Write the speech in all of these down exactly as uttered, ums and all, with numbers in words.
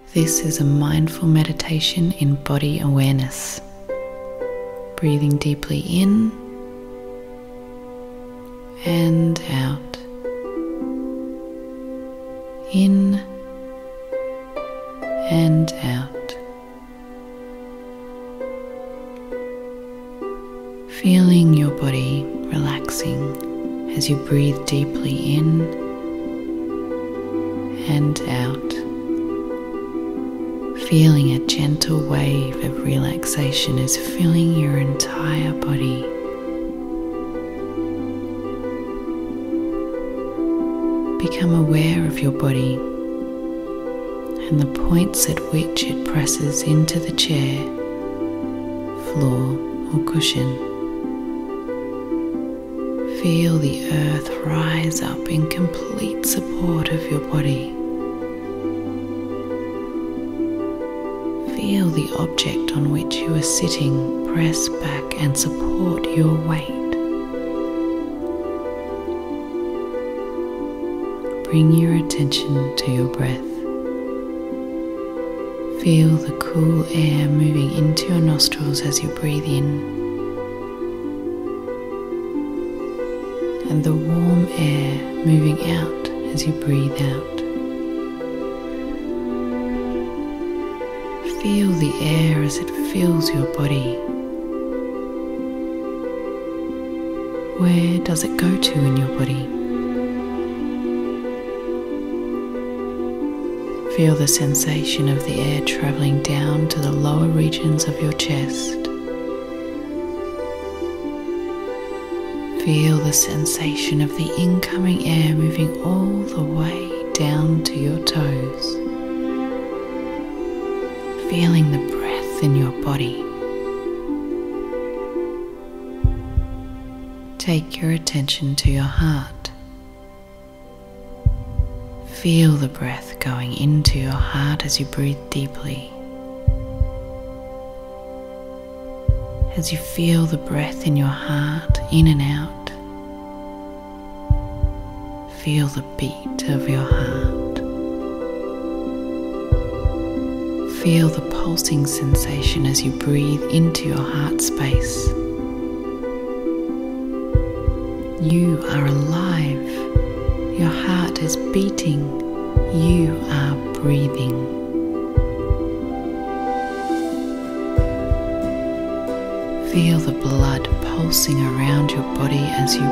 This is a mindful meditation in body awareness. Breathing deeply in and out. In and out. Feeling your body relaxing as you breathe deeply in and out. Feeling a gentle wave of relaxation is filling your entire body. Become aware of your body and the points at which it presses into the chair, floor, or cushion. Feel the earth rise up in complete support of your body. Feel the object on which you are sitting press back and support your weight. Bring your attention to your breath. Feel the cool air moving into your nostrils as you breathe in, and the warm air moving out as you breathe out. Feel the air as it fills your body. Where does it go to in your body? Feel the sensation of the air traveling down to the lower regions of your chest. Feel the sensation of the incoming air moving all the way down to your toes. Feeling the breath in your body. Take your attention to your heart. Feel the breath going into your heart as you breathe deeply. As you feel the breath in your heart in and out, feel the beat of your heart. Feel the pulsing sensation as you breathe into your heart space. You are alive. Your heart is beating. You are breathing. Feel the blood pulsing around your body as you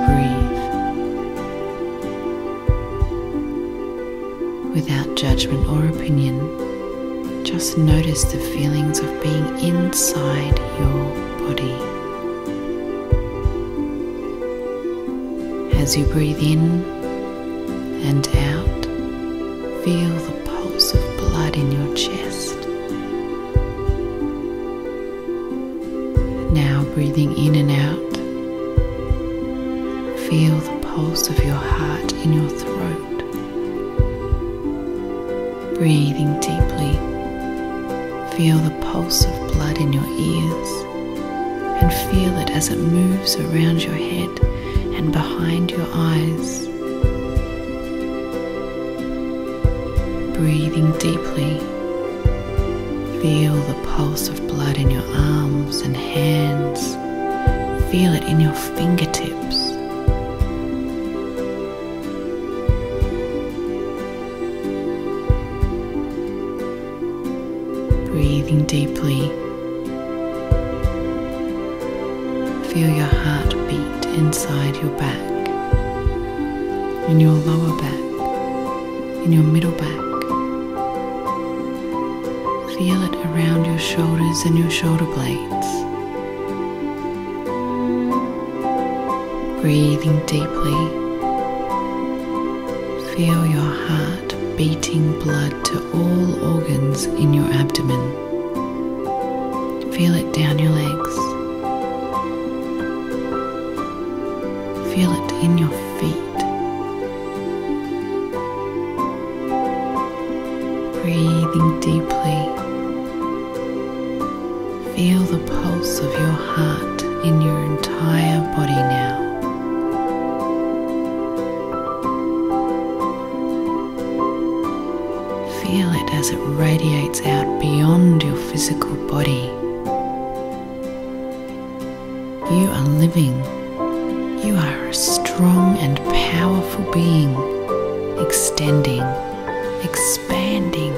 breathe. Without judgment or opinion, just notice the feelings of being inside your body. As you breathe in and out, feel the pulse of blood in your chest. Now breathing in and out, feel the pulse of your heart in your throat. Breathing deeply, feel the pulse of blood in your ears and feel it as it moves around your head and behind your eyes. Breathing deeply, feel the pulse of blood in your arms and hands. Feel it in your fingertips. Breathing deeply, feel your heart beat inside your back, in your lower back, in your middle back. Feel it around your shoulders and your shoulder blades. Breathing deeply, feel your heart beating blood to all organs in your abdomen. Feel it down your legs. Feel it in your feet. Breathing deeply, feel the pulse of your heart in your entire body now. feel it as it radiates out beyond your physical body. You are living. You are a strong and powerful being, extending, expanding,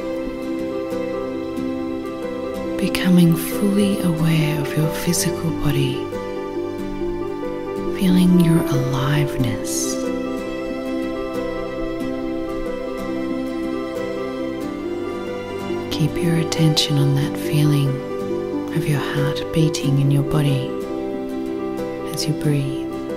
becoming fully aware of your physical body, feeling your aliveness. Keep your attention on that feeling of your heart beating in your body as you breathe.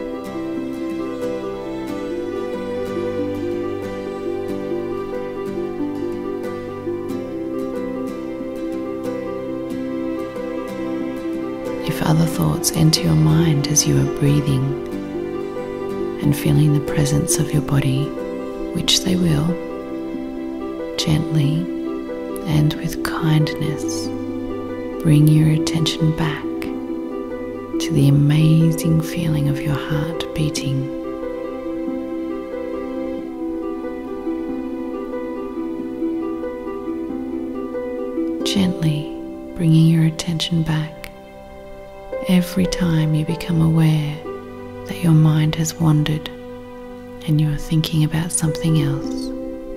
If other thoughts enter your mind as you are breathing and feeling the presence of your body, which they will, gently and with kindness, bring your attention back to the amazing feeling of your heart beating. Gently bringing your attention back every time you become aware that your mind has wandered and you are thinking about something else.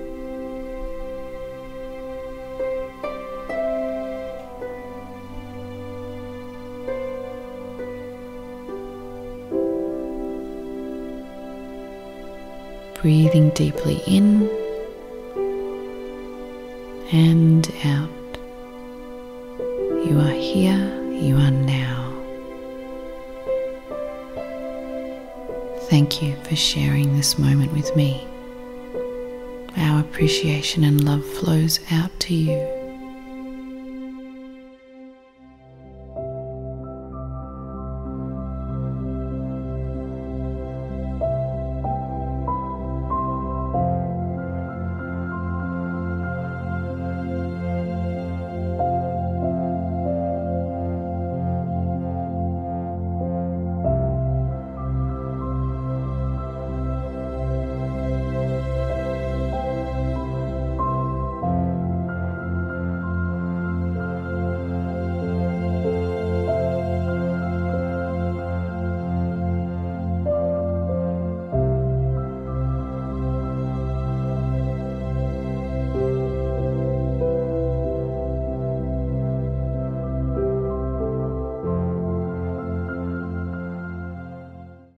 Breathing deeply in and out. You are here, you are now. Thank you for sharing this moment with me. Our appreciation and love flows out to you.